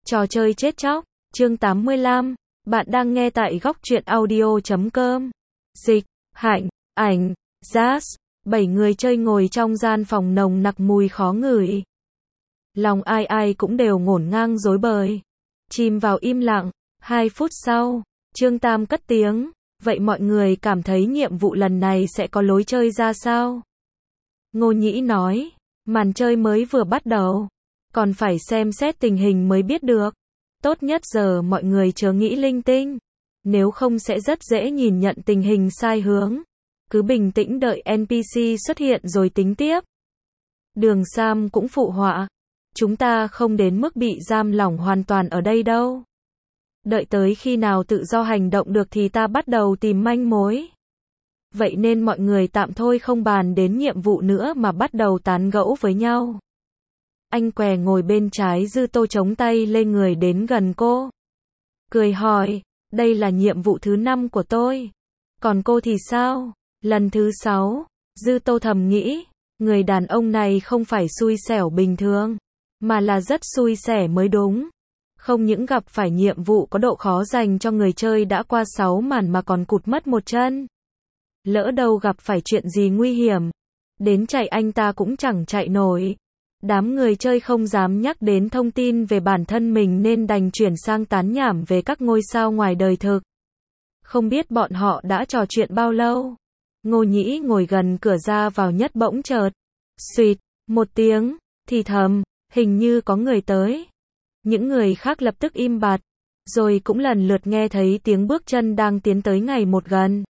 Trò chơi chết chóc, chương 85, bạn đang nghe tại góc truyện audio.com. Dịch, Hạnh, Ảnh, Jazz, 7 người chơi ngồi trong gian phòng nồng nặc mùi khó ngửi. Lòng ai ai cũng đều ngổn ngang rối bời. Chìm vào im lặng, 2 phút sau, Trương Tam cất tiếng, vậy mọi người cảm thấy nhiệm vụ lần này sẽ có lối chơi ra sao? Ngô Nhĩ nói, màn chơi mới vừa bắt đầu, còn phải xem xét tình hình mới biết được. Tốt nhất giờ mọi người chớ nghĩ linh tinh, nếu không sẽ rất dễ nhìn nhận tình hình sai hướng. Cứ bình tĩnh đợi NPC xuất hiện rồi tính tiếp. Đường Sam cũng phụ họa, chúng ta không đến mức bị giam lỏng hoàn toàn ở đây đâu. Đợi tới khi nào tự do hành động được thì ta bắt đầu tìm manh mối. Vậy nên mọi người tạm thôi không bàn đến nhiệm vụ nữa mà bắt đầu tán gẫu với nhau. Anh què ngồi bên trái Dư Tô chống tay lên người đến gần cô. Cười hỏi, đây là nhiệm vụ thứ 5 của tôi. Còn cô thì sao? Lần thứ 6, Dư Tô thầm nghĩ, người đàn ông này không phải xui xẻo bình thường, mà là rất xui xẻ mới đúng. Không những gặp phải nhiệm vụ có độ khó dành cho người chơi đã qua 6 màn mà còn cụt mất một chân. Lỡ đâu gặp phải chuyện gì nguy hiểm, đến chạy anh ta cũng chẳng chạy nổi. Đám người chơi không dám nhắc đến thông tin về bản thân mình nên đành chuyển sang tán nhảm về các ngôi sao ngoài đời thực. Không biết bọn họ đã trò chuyện bao lâu. Ngô Nhĩ ngồi gần cửa ra vào nhất bỗng chợt xuyệt một tiếng, thì thầm, hình như có người tới. Những người khác lập tức im bặt, rồi cũng lần lượt nghe thấy tiếng bước chân đang tiến tới ngày một gần.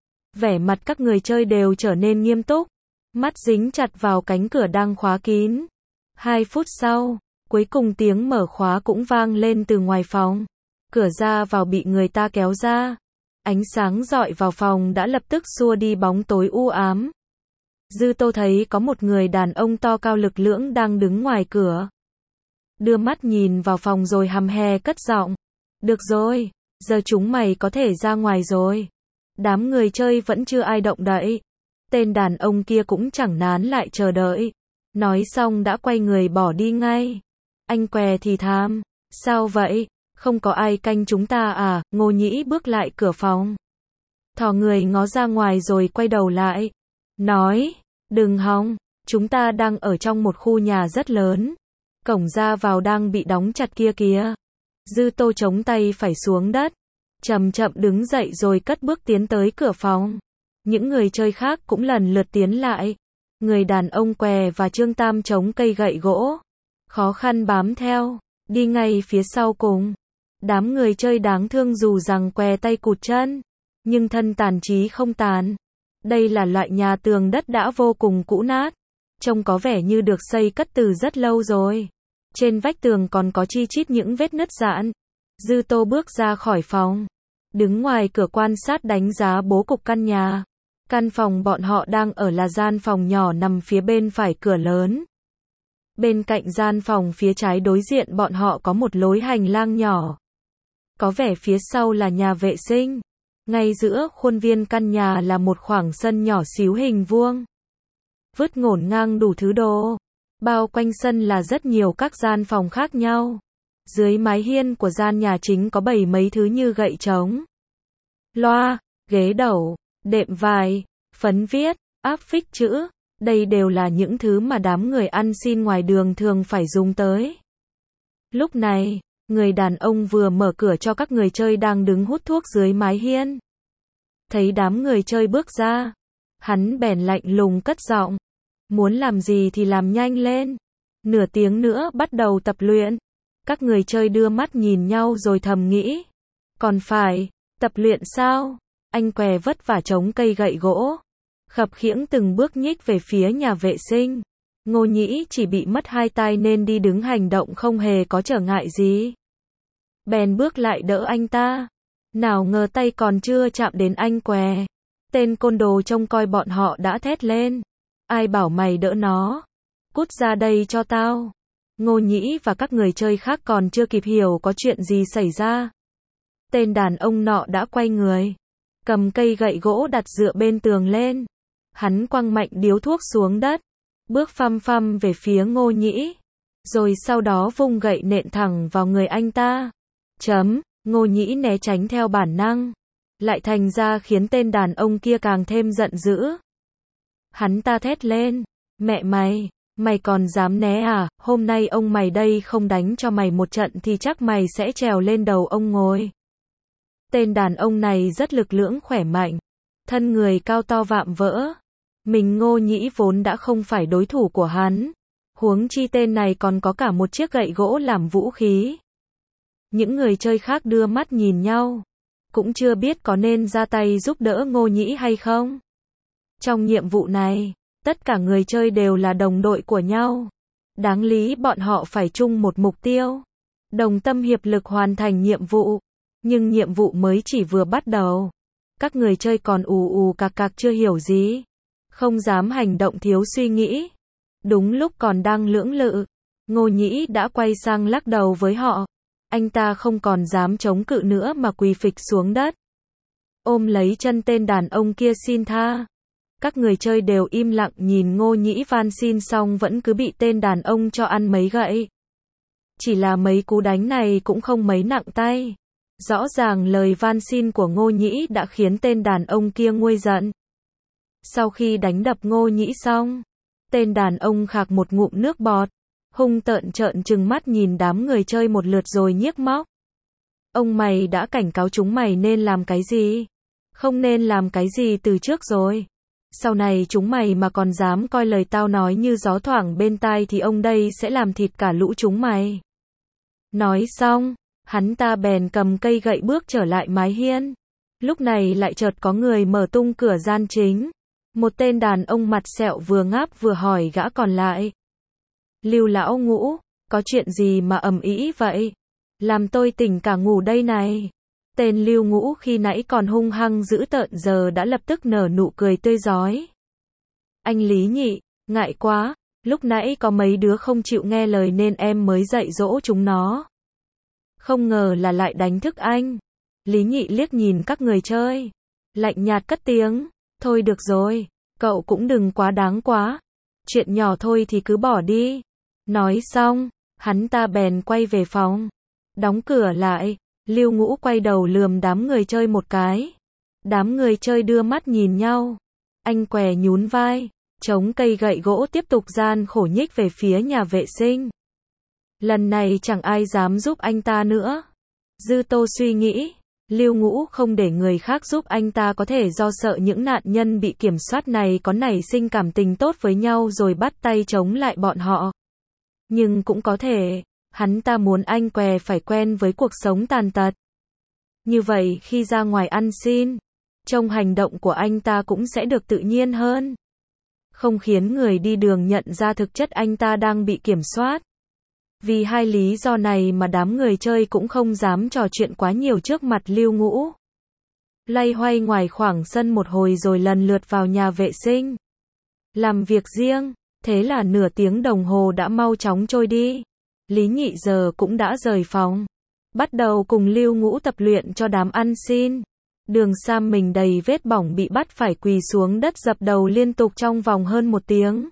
Vẻ mặt các người chơi đều trở nên nghiêm túc, mắt dính chặt vào cánh cửa đang khóa kín. 2 phút sau, cuối cùng tiếng mở khóa cũng vang lên từ ngoài phòng. Cửa ra vào bị người ta kéo ra. Ánh sáng rọi vào phòng đã lập tức xua đi bóng tối u ám. Dư Tô thấy có một người đàn ông to cao lực lưỡng đang đứng ngoài cửa. Đưa mắt nhìn vào phòng rồi hăm he cất giọng. Được rồi, giờ chúng mày có thể ra ngoài rồi. Đám người chơi vẫn chưa ai động đậy. Tên đàn ông kia cũng chẳng nán lại chờ đợi. Nói xong đã quay người bỏ đi ngay. Anh què thì thầm, sao vậy? Không có ai canh chúng ta à? Ngô Nhĩ bước lại cửa phòng, thò người ngó ra ngoài rồi quay đầu lại. Nói, đừng hòng, chúng ta đang ở trong một khu nhà rất lớn. Cổng ra vào đang bị đóng chặt kia kìa. Dư Tô chống tay phải xuống đất, chậm chậm đứng dậy rồi cất bước tiến tới cửa phòng. Những người chơi khác cũng lần lượt tiến lại. Người đàn ông què và Trương Tam chống cây gậy gỗ, khó khăn bám theo, đi ngay phía sau cùng. Đám người chơi đáng thương dù rằng què tay cụt chân, nhưng thân tàn trí không tàn. Đây là loại nhà tường đất đã vô cùng cũ nát, trông có vẻ như được xây cất từ rất lâu rồi. Trên vách tường còn có chi chít những vết nứt rạn. Dư Tô bước ra khỏi phòng, đứng ngoài cửa quan sát đánh giá bố cục căn nhà. Căn phòng bọn họ đang ở là gian phòng nhỏ nằm phía bên phải cửa lớn. Bên cạnh gian phòng phía trái đối diện bọn họ có một lối hành lang nhỏ. Có vẻ phía sau là nhà vệ sinh. Ngay giữa khuôn viên căn nhà là một khoảng sân nhỏ xíu hình vuông. Vứt ngổn ngang đủ thứ đồ. Bao quanh sân là rất nhiều các gian phòng khác nhau. Dưới mái hiên của gian nhà chính có bày mấy thứ như gậy trống, loa, ghế đẩu, đệm vải, phấn viết, áp phích chữ. Đây đều là những thứ mà đám người ăn xin ngoài đường thường phải dùng tới. Lúc này, người đàn ông vừa mở cửa cho các người chơi đang đứng hút thuốc dưới mái hiên. Thấy đám người chơi bước ra, hắn bèn lạnh lùng cất giọng. Muốn làm gì thì làm nhanh lên. Nửa tiếng nữa bắt đầu tập luyện. Các người chơi đưa mắt nhìn nhau rồi thầm nghĩ. Còn phải tập luyện sao? Anh què vất vả chống cây gậy gỗ, khập khiễng từng bước nhích về phía nhà vệ sinh. Ngô Nhĩ chỉ bị mất 2 tay nên đi đứng hành động không hề có trở ngại gì. Bèn bước lại đỡ anh ta. Nào ngờ tay còn chưa chạm đến anh què, tên côn đồ trông coi bọn họ đã thét lên. Ai bảo mày đỡ nó? Cút ra đây cho tao. Ngô Nhĩ và các người chơi khác còn chưa kịp hiểu có chuyện gì xảy ra. Tên đàn ông nọ đã quay người, cầm cây gậy gỗ đặt dựa bên tường lên. Hắn quăng mạnh điếu thuốc xuống đất, bước phăm phăm về phía Ngô Nhĩ. rồi sau đó vung gậy nện thẳng vào người anh ta. Ngô Nhĩ né tránh theo bản năng, lại thành ra khiến tên đàn ông kia càng thêm giận dữ. Hắn ta thét lên, mẹ mày còn dám né à, hôm nay ông mày đây không đánh cho mày một trận thì chắc mày sẽ trèo lên đầu ông ngồi. Tên đàn ông này rất lực lưỡng khỏe mạnh, thân người cao to vạm vỡ. Mình Ngô Nhĩ vốn đã không phải đối thủ của hắn, huống chi tên này còn có cả một chiếc gậy gỗ làm vũ khí. Những người chơi khác đưa mắt nhìn nhau, cũng chưa biết có nên ra tay giúp đỡ Ngô Nhĩ hay không. Trong nhiệm vụ này, tất cả người chơi đều là đồng đội của nhau. Đáng lý bọn họ phải chung một mục tiêu, đồng tâm hiệp lực hoàn thành nhiệm vụ. Nhưng nhiệm vụ mới chỉ vừa bắt đầu. Các người chơi còn ù cạc chưa hiểu gì, không dám hành động thiếu suy nghĩ. Đúng lúc còn đang lưỡng lự, Ngô Nhĩ đã quay sang lắc đầu với họ. Anh ta không còn dám chống cự nữa mà quỳ phịch xuống đất, ôm lấy chân tên đàn ông kia xin tha. Các người chơi đều im lặng nhìn Ngô Nhĩ van xin xong vẫn cứ bị tên đàn ông cho ăn mấy gậy. Chỉ là mấy cú đánh này cũng không mấy nặng tay. Rõ ràng lời van xin của Ngô Nhĩ đã khiến tên đàn ông kia nguôi giận. Sau khi đánh đập Ngô Nhĩ xong, tên đàn ông khạc một ngụm nước bọt, hung tợn trợn trừng mắt nhìn đám người chơi một lượt rồi nhiếc móc. Ông mày đã cảnh cáo chúng mày nên làm cái gì? Không nên làm cái gì từ trước rồi. Sau này chúng mày mà còn dám coi lời tao nói như gió thoảng bên tai thì ông đây sẽ làm thịt cả lũ chúng mày. Nói xong, hắn ta bèn cầm cây gậy bước trở lại mái hiên. Lúc này lại chợt có người mở tung cửa gian chính. Một tên đàn ông mặt sẹo vừa ngáp vừa hỏi gã còn lại. Lưu lão Ngũ, có chuyện gì mà ầm ĩ vậy? Làm tôi tỉnh cả ngủ đây này. Tên Lưu Ngũ khi nãy còn hung hăng dữ tợn giờ đã lập tức nở nụ cười tươi rói. Anh Lý Nhị, ngại quá, lúc nãy có mấy đứa không chịu nghe lời nên em mới dạy dỗ chúng nó. Không ngờ là lại đánh thức anh. Lý Nhị liếc nhìn các người chơi, lạnh nhạt cất tiếng, thôi được rồi, cậu cũng đừng quá đáng quá. Chuyện nhỏ thôi thì cứ bỏ đi. Nói xong, hắn ta bèn quay về phòng, đóng cửa lại. Lưu Ngũ quay đầu lườm đám người chơi một cái. Đám người chơi đưa mắt nhìn nhau. Anh què nhún vai, chống cây gậy gỗ tiếp tục gian khổ nhích về phía nhà vệ sinh. Lần này chẳng ai dám giúp anh ta nữa. Dư Tô suy nghĩ, Lưu Ngũ không để người khác giúp anh ta có thể do sợ những nạn nhân bị kiểm soát này có nảy sinh cảm tình tốt với nhau rồi bắt tay chống lại bọn họ. Nhưng cũng có thể, hắn ta muốn anh què phải quen với cuộc sống tàn tật. Như vậy khi ra ngoài ăn xin, trông hành động của anh ta cũng sẽ được tự nhiên hơn. Không khiến người đi đường nhận ra thực chất anh ta đang bị kiểm soát. Vì hai lý do này mà đám người chơi cũng không dám trò chuyện quá nhiều trước mặt Lưu Ngũ. Loay hoay ngoài khoảng sân một hồi rồi lần lượt vào nhà vệ sinh, làm việc riêng. Thế là nửa tiếng đồng hồ đã mau chóng trôi đi. Lý Nhị giờ cũng đã rời phòng, bắt đầu cùng Lưu Ngũ tập luyện cho đám ăn xin. Đường Sam mình đầy vết bỏng bị bắt phải quỳ xuống đất dập đầu liên tục trong vòng hơn một tiếng.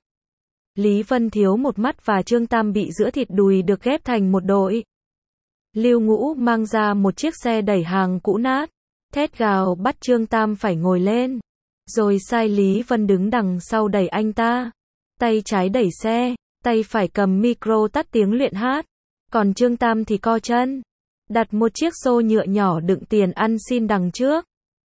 Lý Vân thiếu một mắt và Trương Tam bị giữa thịt đùi được ghép thành một đội. Lưu Ngũ mang ra một chiếc xe đẩy hàng cũ nát, thét gào bắt Trương Tam phải ngồi lên, rồi sai Lý Vân đứng đằng sau đẩy anh ta. Tay trái đẩy xe, tay phải cầm micro tắt tiếng luyện hát. Còn Trương Tam thì co chân, đặt một chiếc xô nhựa nhỏ đựng tiền ăn xin đằng trước.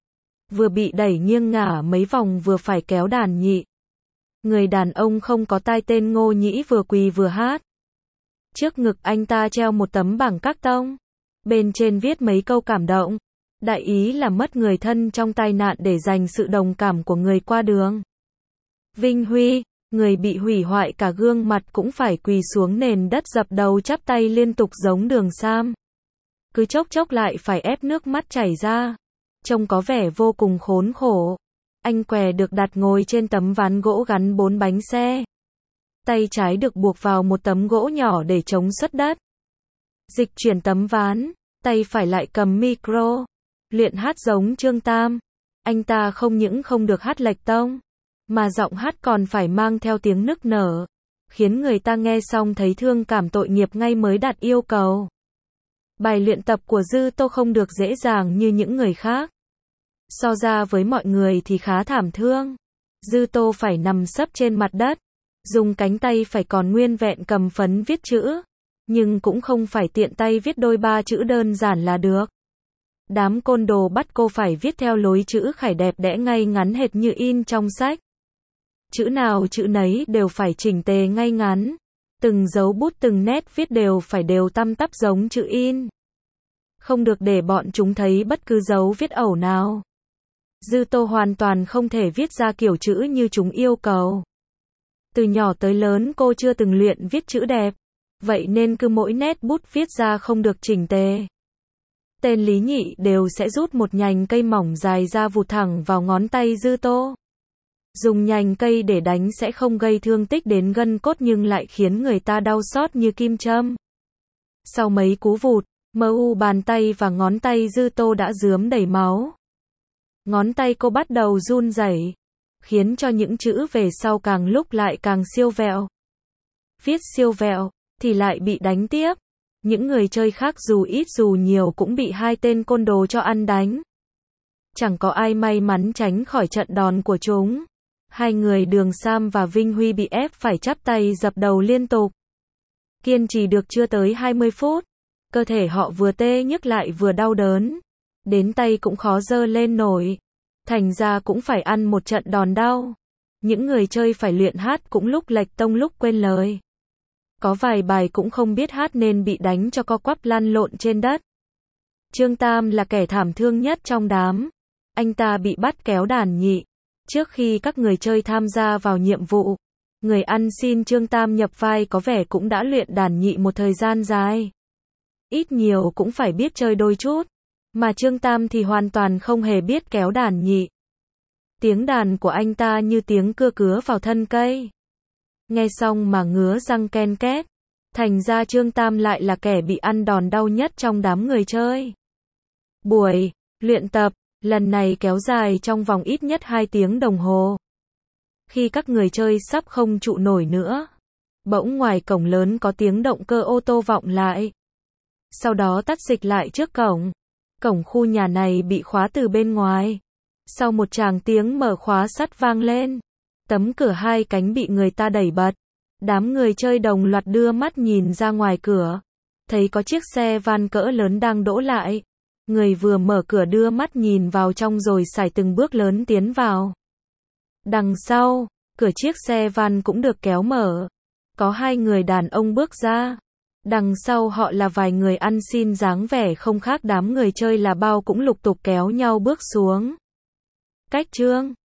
Vừa bị đẩy nghiêng ngả mấy vòng vừa phải kéo đàn nhị. Người đàn ông không có tai tên Ngô Nhĩ vừa quỳ vừa hát. Trước ngực anh ta treo một tấm bảng các tông. Bên trên viết mấy câu cảm động. Đại ý là mất người thân trong tai nạn để dành sự đồng cảm của người qua đường. Vinh Huy, người bị hủy hoại cả gương mặt cũng phải quỳ xuống nền đất dập đầu chắp tay liên tục giống Đường Sam. Cứ chốc chốc lại phải ép nước mắt chảy ra. Trông có vẻ vô cùng khốn khổ. Anh què được đặt ngồi trên tấm ván gỗ gắn 4 bánh xe. Tay trái được buộc vào một tấm gỗ nhỏ để chống xuất đất. Dịch chuyển tấm ván, tay phải lại cầm micro. Luyện hát giống Trương Tam. Anh ta không những không được hát lệch tông, mà giọng hát còn phải mang theo tiếng nức nở. khiến người ta nghe xong thấy thương cảm tội nghiệp ngay mới đặt yêu cầu. Bài luyện tập của Dư Tô không được dễ dàng như những người khác. So ra với mọi người thì khá thảm thương. Dư Tô phải nằm sấp trên mặt đất, dùng cánh tay phải còn nguyên vẹn cầm phấn viết chữ, nhưng cũng không phải tiện tay viết đôi ba chữ đơn giản là được. Đám côn đồ bắt cô phải viết theo lối chữ khải đẹp đẽ ngay ngắn hệt như in trong sách. Chữ nào chữ nấy đều phải chỉnh tề ngay ngắn, từng dấu bút từng nét viết đều phải đều tăm tắp giống chữ in. Không được để bọn chúng thấy bất cứ dấu viết ẩu nào. Dư Tô hoàn toàn không thể viết ra kiểu chữ như chúng yêu cầu. Từ nhỏ tới lớn cô chưa từng luyện viết chữ đẹp, vậy nên cứ mỗi nét bút viết ra không được chỉnh tề. Tên Lý Nhị đều sẽ rút một nhành cây mỏng dài ra vụt thẳng vào ngón tay Dư Tô. Dùng nhành cây để đánh sẽ không gây thương tích đến gân cốt nhưng lại khiến người ta đau xót như kim châm. Sau mấy cú vụt, bàn tay và ngón tay Dư Tô đã rướm đầy máu. Ngón tay cô bắt đầu run rẩy, khiến cho những chữ về sau càng lúc lại càng siêu vẹo. Viết siêu vẹo, thì lại bị đánh tiếp. Những người chơi khác dù ít dù nhiều cũng bị hai tên côn đồ cho ăn đánh. Chẳng có ai may mắn tránh khỏi trận đòn của chúng. Hai người Đường Sam và Vinh Huy bị ép phải chắp tay dập đầu liên tục. Kiên trì được chưa tới 20 phút, cơ thể họ vừa tê nhức lại vừa đau đớn. Đến tay cũng khó giơ lên nổi. Thành ra cũng phải ăn một trận đòn đau. Những người chơi phải luyện hát cũng lúc lệch tông lúc quên lời. Có vài bài cũng không biết hát nên bị đánh cho co quắp lăn lộn trên đất. Trương Tam là kẻ thảm thương nhất trong đám. Anh ta bị bắt kéo đàn nhị. Trước khi các người chơi tham gia vào nhiệm vụ, người ăn xin Trương Tam nhập vai có vẻ cũng đã luyện đàn nhị một thời gian dài. Ít nhiều cũng phải biết chơi đôi chút. Mà Trương Tam thì hoàn toàn không hề biết kéo đàn nhị. Tiếng đàn của anh ta như tiếng cưa cứa vào thân cây. Nghe xong mà ngứa răng ken két. Thành ra Trương Tam lại là kẻ bị ăn đòn đau nhất trong đám người chơi. Buổi luyện tập lần này kéo dài trong vòng ít nhất 2 tiếng đồng hồ. Khi các người chơi sắp không trụ nổi nữa, bỗng ngoài cổng lớn có tiếng động cơ ô tô vọng lại. Sau đó tắt dịch lại trước cổng. Cổng khu nhà này bị khóa từ bên ngoài. Sau một tràng tiếng mở khóa sắt vang lên, tấm cửa hai cánh bị người ta đẩy bật. Đám người chơi đồng loạt đưa mắt nhìn ra ngoài cửa. Thấy có chiếc xe van cỡ lớn đang đỗ lại. Người vừa mở cửa đưa mắt nhìn vào trong rồi sải từng bước lớn tiến vào. Đằng sau, cửa chiếc xe van cũng được kéo mở. Có hai người đàn ông bước ra. Đằng sau họ là vài người ăn xin dáng vẻ không khác đám người chơi là bao cũng lục tục kéo nhau bước xuống. Cách Trương